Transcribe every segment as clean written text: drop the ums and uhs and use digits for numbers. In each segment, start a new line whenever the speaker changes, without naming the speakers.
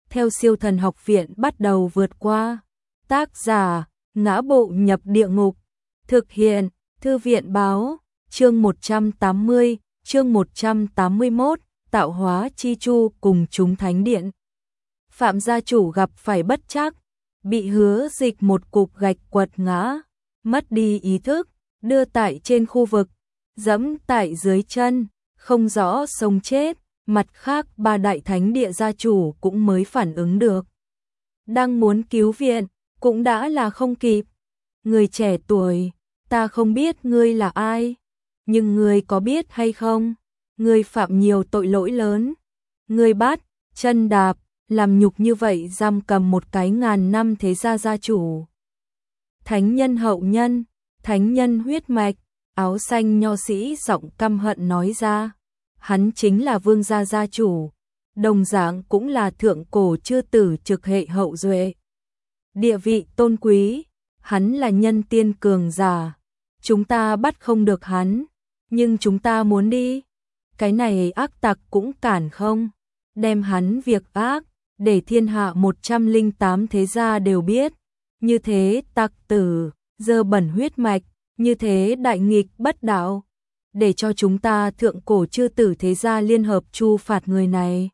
theo Siêu Thần Học Viện bắt đầu vượt qua. Tác giả: Ngã Bộ Nhập Địa Ngục. Thực hiện: Thư viện báo. Chương 180, chương 181, tạo hóa chi chu cùng chúng thánh điện. Phạm gia chủ gặp phải bất trắc, bị Hứa Dịch một cục gạch quật ngã, mất đi ý thức, đưa tại trên khu vực, dẫm tại dưới chân, không rõ sống chết. Mặt khác ba đại thánh địa gia chủ cũng mới phản ứng được. Đang muốn cứu viện, cũng đã là không kịp. Người trẻ tuổi, ta không biết ngươi là ai, nhưng ngươi có biết hay không, ngươi phạm nhiều tội lỗi lớn. Ngươi bắt, chân đạp, làm nhục như vậy giam cầm một cái ngàn năm thế gia gia chủ. Thánh nhân hậu nhân, thánh nhân huyết mạch, áo xanh nho sĩ giọng căm hận nói ra. Hắn chính là vương gia gia chủ, đồng dạng cũng là thượng cổ chư tử trực hệ hậu duệ. Địa vị tôn quý, hắn là nhân tiên cường giả. Chúng ta bắt không được hắn, nhưng chúng ta muốn đi. Cái này ác tặc cũng cản không, đem hắn việc ác, để thiên hạ 108 thế gia đều biết. Như thế tặc tử, dơ bẩn huyết mạch, như thế đại nghịch bất đạo. Để cho chúng ta thượng cổ chư tử thế gia liên hợp tru phạt người này.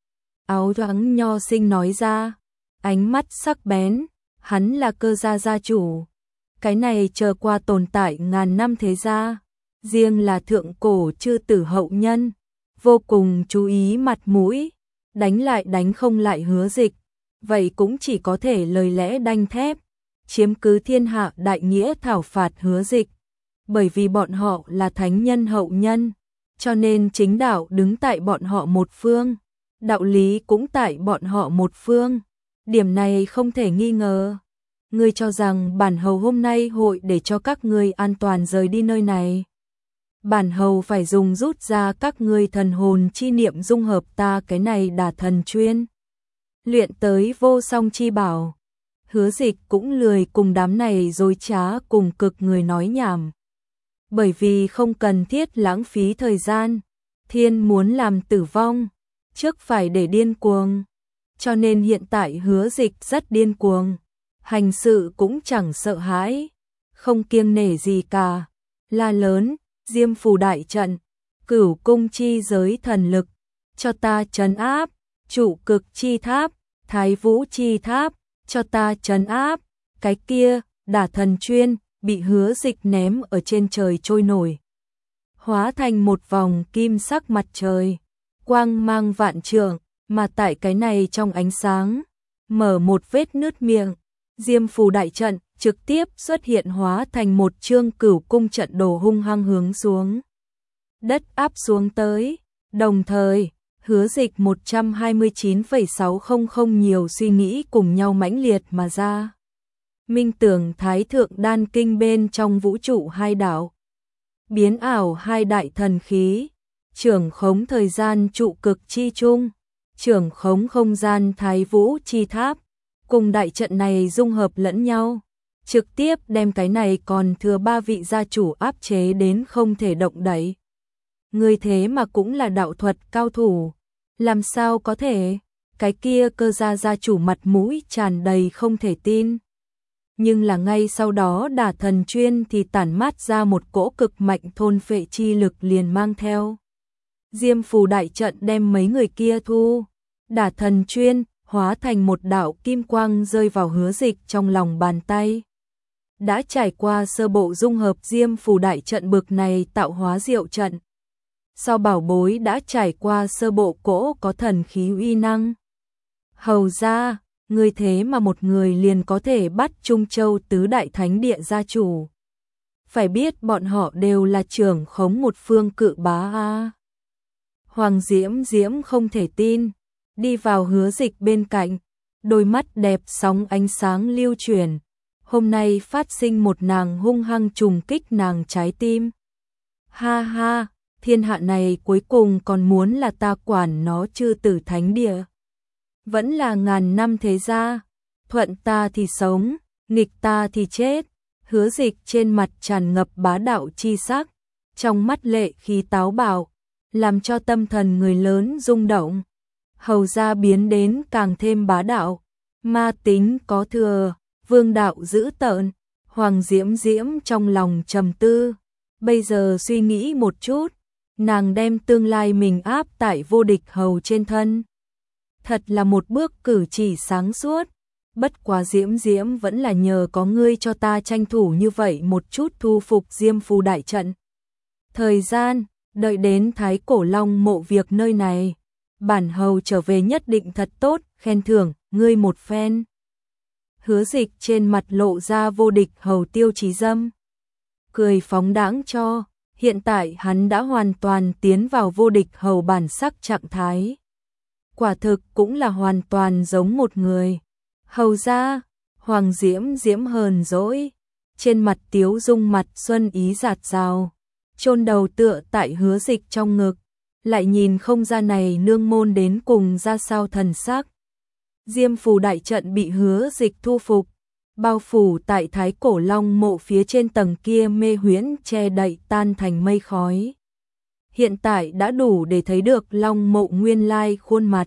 Áo trắng nho sinh nói ra, ánh mắt sắc bén, hắn là Cơ gia gia chủ. Cái này chờ qua tồn tại ngàn năm thế gia, riêng là thượng cổ chư tử hậu nhân, vô cùng chú ý mặt mũi, đánh lại đánh không lại Hứa Dịch, vậy cũng chỉ có thể lời lẽ đanh thép, chiếm cứ thiên hạ đại nghĩa thảo phạt Hứa Dịch. Bởi vì bọn họ là thánh nhân hậu nhân, cho nên chính đạo đứng tại bọn họ một phương, đạo lý cũng tại bọn họ một phương. Điểm này không thể nghi ngờ. Ngươi cho rằng bản hầu hôm nay hội để cho các ngươi an toàn rời đi nơi này. Bản hầu phải dùng rút ra các ngươi thần hồn chi niệm dung hợp ta cái này đả thần chuyên luyện tới vô song chi bảo. Hứa Dịch cũng lười cùng đám này dối trá cùng cực người nói nhảm. Bởi vì không cần thiết lãng phí thời gian, thiên muốn làm tử vong, trước phải để điên cuồng. Cho nên hiện tại Hứa Dịch rất điên cuồng, hành sự cũng chẳng sợ hãi, không kiêng nể gì cả. La lớn, Diêm Phù đại trận, Cửu cung chi giới thần lực, cho ta trấn áp, Trụ cực chi tháp, Thái vũ chi tháp, cho ta trấn áp. Cái kia, đả thần chuyên bị Hứa Dịch ném ở trên trời trôi nổi, hóa thành một vòng kim sắc mặt trời, quang mang vạn trượng, mà tại cái này trong ánh sáng, mở một vết nứt miệng, Diêm Phù đại trận trực tiếp xuất hiện hóa thành một chương Cửu cung trận đồ hung hăng hướng xuống đất áp xuống tới. Đồng thời, Hứa Dịch 129,600 nhiều suy nghĩ cùng nhau mãnh liệt mà ra. Minh tưởng Thái Thượng Đan Kinh bên trong vũ trụ hai đạo, biến ảo hai đại thần khí, trưởng khống thời gian trụ cực chi trung, trưởng khống không gian Thái vũ chi tháp, cùng đại trận này dung hợp lẫn nhau, trực tiếp đem cái này còn thừa ba vị gia chủ áp chế đến không thể động đậy. Người thế mà cũng là đạo thuật cao thủ, làm sao có thể? Cái kia Cơ gia gia chủ mặt mũi tràn đầy không thể tin. Nhưng là ngay sau đó đả thần chuyên thì tản mát ra một cỗ cực mạnh thôn phệ chi lực liền mang theo. Diêm Phù đại trận đem mấy người kia thu, đả thần chuyên hóa thành một đạo kim quang rơi vào Hứa Dịch trong lòng bàn tay. Đã trải qua sơ bộ dung hợp Diêm Phù đại trận bực này tạo hóa diệu trận. Sau bảo bối đã trải qua sơ bộ cỗ có thần khí uy năng. Hầu ra, người thế mà một người liền có thể bắt Trung Châu tứ đại thánh địa gia chủ. Phải biết bọn họ đều là trưởng khống một phương cự bá a. Hoàng Diễm Diễm không thể tin, đi vào Hứa Dịch bên cạnh, đôi mắt đẹp sóng ánh sáng lưu chuyển. Hôm nay phát sinh một nàng hung hăng trùng kích nàng trái tim. Ha ha, thiên hạ này cuối cùng còn muốn là ta quản nó chư tử thánh địa. Vẫn là ngàn năm thế gia, thuận ta thì sống, nghịch ta thì chết. Hứa Dịch trên mặt tràn ngập bá đạo chi sắc, trong mắt lệ khí táo bạo, làm cho tâm thần người lớn rung động. Hầu gia biến đến càng thêm bá đạo, ma tính có thừa, vương đạo dữ tợn. Hoàng Diễm Diễm trong lòng trầm tư, bây giờ suy nghĩ một chút, nàng đem tương lai mình áp tại vô địch hầu trên thân. Thật là một bước cử chỉ sáng suốt, bất quá Diễm Diễm vẫn là nhờ có ngươi cho ta tranh thủ như vậy một chút thu phục Diêm Phù đại trận. Thời gian, đợi đến Thái Cổ Long mộ việc nơi này, bản hầu trở về nhất định thật tốt, khen thưởng ngươi một phen. Hứa Dịch trên mặt lộ ra vô địch hầu Tiêu Chí Dâm, cười phóng đãng cho, hiện tại hắn đã hoàn toàn tiến vào vô địch hầu bản sắc trạng thái. Quả thực cũng là hoàn toàn giống một người. Hầu gia, Hoàng Diễm Diễm hờn dỗi, trên mặt tiếu dung mặt xuân ý dạt dào, chôn đầu tựa tại Hứa Dịch trong ngực, lại nhìn không ra này nương môn đến cùng ra sao thần sắc. Diêm Phù đại trận bị Hứa Dịch thu phục, bao phủ tại Thái Cổ Long mộ phía trên tầng kia mê huyễn che đậy tan thành mây khói. Hiện tại đã đủ để thấy được Long mộ nguyên lai khuôn mặt.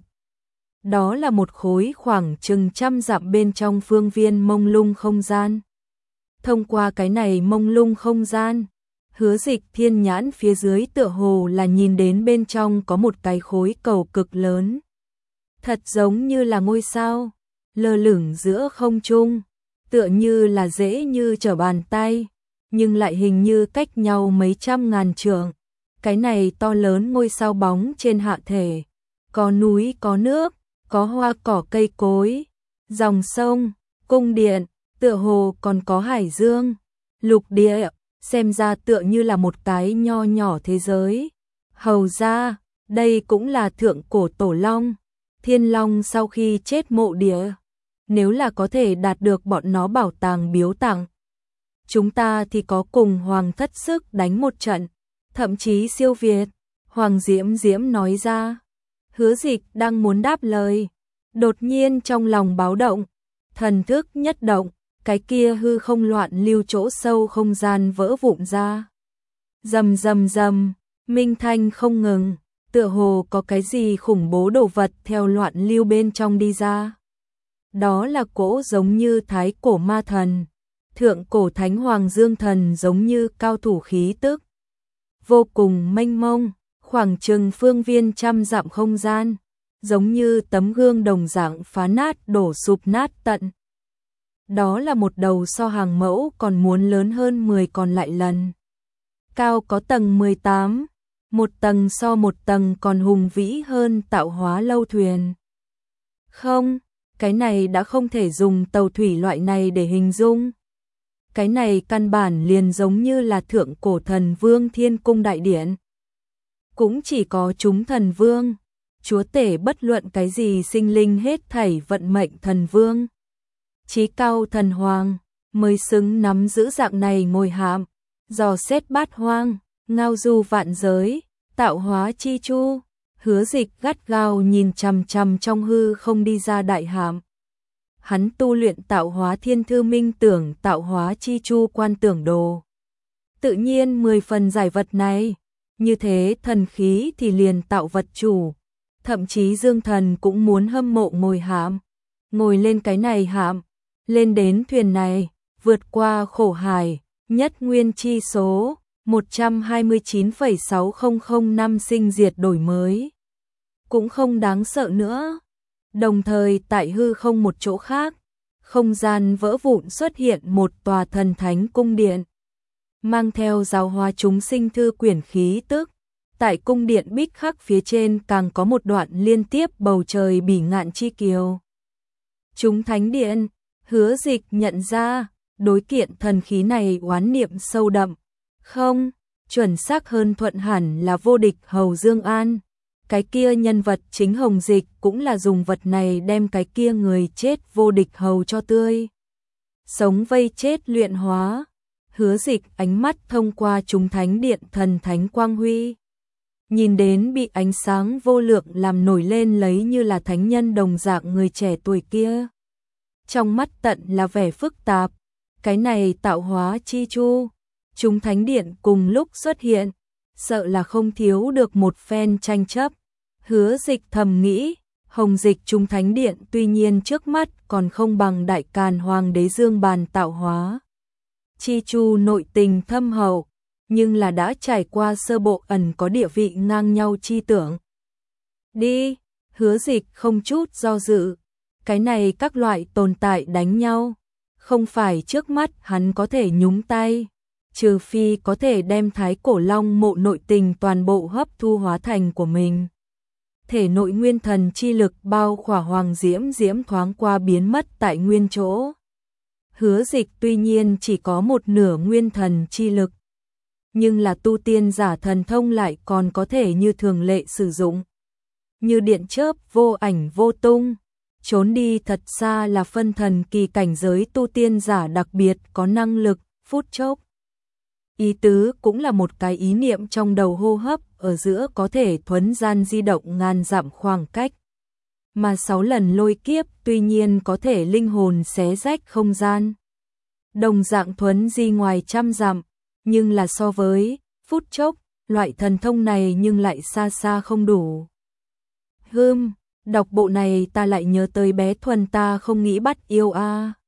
Đó là một khối khoảng chừng 100 dặm bên trong phương viên mông lung không gian. Thông qua cái này mông lung không gian, Hứa Dịch thiên nhãn phía dưới tựa hồ là nhìn đến bên trong có một cái khối cầu cực lớn. Thật giống như là ngôi sao, lơ lửng giữa không trung, tựa như là dễ như trở bàn tay, nhưng lại hình như cách nhau mấy trăm ngàn trượng. Cái này to lớn ngôi sao bóng trên hạ thể, có núi có nước, có hoa cỏ cây cối, dòng sông, cung điện, tựa hồ còn có hải dương, lục địa, xem ra tựa như là một cái nho nhỏ thế giới. Hầu ra, đây cũng là thượng cổ tổ long, thiên long sau khi chết mộ địa. Nếu là có thể đạt được bọn nó bảo tàng biếu tặng, chúng ta thì có cùng Hoàng thất sức đánh một trận, thậm chí siêu việt. Hoàng Diễm Diễm nói ra. Hứa Dịch đang muốn đáp lời, đột nhiên trong lòng báo động, thần thức nhất động, cái kia hư không loạn lưu chỗ sâu không gian vỡ vụn ra. Rầm rầm rầm, minh thanh không ngừng, tựa hồ có cái gì khủng bố đồ vật theo loạn lưu bên trong đi ra. Đó là cỗ giống như thái cổ ma thần, thượng cổ thánh hoàng dương thần giống như cao thủ khí tức. Vô cùng mênh mông, khoảng chừng phương viên 100 dặm không gian, giống như tấm gương đồng dạng phá nát đổ sụp nát tận. Đó là một đầu so hàng mẫu còn muốn lớn hơn 10 còn lại lần. Cao có tầng 18, một tầng so một tầng còn hùng vĩ hơn tạo hóa lâu thuyền. Không, cái này đã không thể dùng tàu thủy loại này để hình dung. Cái này căn bản liền giống như là thượng cổ thần vương thiên cung đại điện. Cũng chỉ có chúng thần vương, chúa tể bất luận cái gì sinh linh hết thảy vận mệnh thần vương. Chí cao thần hoàng, mới xứng nắm giữ dạng này ngồi hạm, dò xét bát hoang, ngao du vạn giới, tạo hóa chi chu. Hứa Dịch gắt gao nhìn chằm chằm trong hư không đi ra đại hạm. Hắn tu luyện tạo hóa thiên thư minh tưởng tạo hóa chi chu quan tưởng đồ. Tự nhiên 10 phần giải vật này, như thế thần khí thì liền tạo vật chủ. Thậm chí Dương Thần cũng muốn hâm mộ ngồi hạm, ngồi lên cái này hạm, lên đến thuyền này, vượt qua khổ hải, nhất nguyên chi số 129,6005 năm sinh diệt đổi mới. Cũng không đáng sợ nữa. Đồng thời tại hư không một chỗ khác, không gian vỡ vụn xuất hiện một tòa thần thánh cung điện. Mang theo giáo hóa chúng sinh thư quyển khí tức. Tại cung điện bích khắc phía trên càng có một đoạn liên tiếp bầu trời bỉ ngạn chi kiều. Chúng thánh điện, Hứa Dịch nhận ra, đối kiện thần khí này oán niệm sâu đậm. Không, chuẩn xác hơn thuận hẳn là vô địch hầu Dương An. Cái kia nhân vật chính Hồng Dịch cũng là dùng vật này đem cái kia người chết vô địch hầu cho tươi sống vây chết luyện hóa. Hứa Dịch ánh mắt thông qua chúng thánh điện thần thánh quang huy, nhìn đến bị ánh sáng vô lượng làm nổi lên lấy như là thánh nhân đồng dạng người trẻ tuổi kia. Trong mắt tận là vẻ phức tạp, cái này tạo hóa chi chu, chúng thánh điện cùng lúc xuất hiện, sợ là không thiếu được một phen tranh chấp. Hứa Dịch thầm nghĩ, Hồng dịch trung thánh điện tuy nhiên trước mắt còn không bằng Đại Càn Hoàng đế Dương Bàn tạo hóa. Chi chu nội tình thâm hậu, nhưng là đã trải qua sơ bộ ẩn có địa vị ngang nhau chi tưởng. Đi, Hứa Dịch không chút do dự, cái này các loại tồn tại đánh nhau, không phải trước mắt hắn có thể nhúng tay, trừ phi có thể đem Thái Cổ Long mộ nội tình toàn bộ hấp thu hóa thành của mình. Thể nội nguyên thần chi lực bao khỏa Hoàng Diễm Diễm thoáng qua biến mất tại nguyên chỗ. Hứa Dịch tuy nhiên chỉ có một nửa nguyên thần chi lực, nhưng là tu tiên giả thần thông lại còn có thể như thường lệ sử dụng. Như điện chớp vô ảnh vô tung, trốn đi thật xa là phân thần kỳ cảnh giới tu tiên giả đặc biệt có năng lực, phút chốc. Ý tứ cũng là một cái ý niệm trong đầu hô hấp ở giữa có thể thuấn gian di động ngàn dặm khoảng cách. Mà 6 lần lôi kiếp tuy nhiên có thể linh hồn xé rách không gian. Đồng dạng thuấn di ngoài trăm dặm, nhưng là so với phút chốc, loại thần thông này nhưng lại xa xa không đủ. Đọc bộ này ta lại nhớ tới bé Thuần ta không nghĩ bắt yêu a.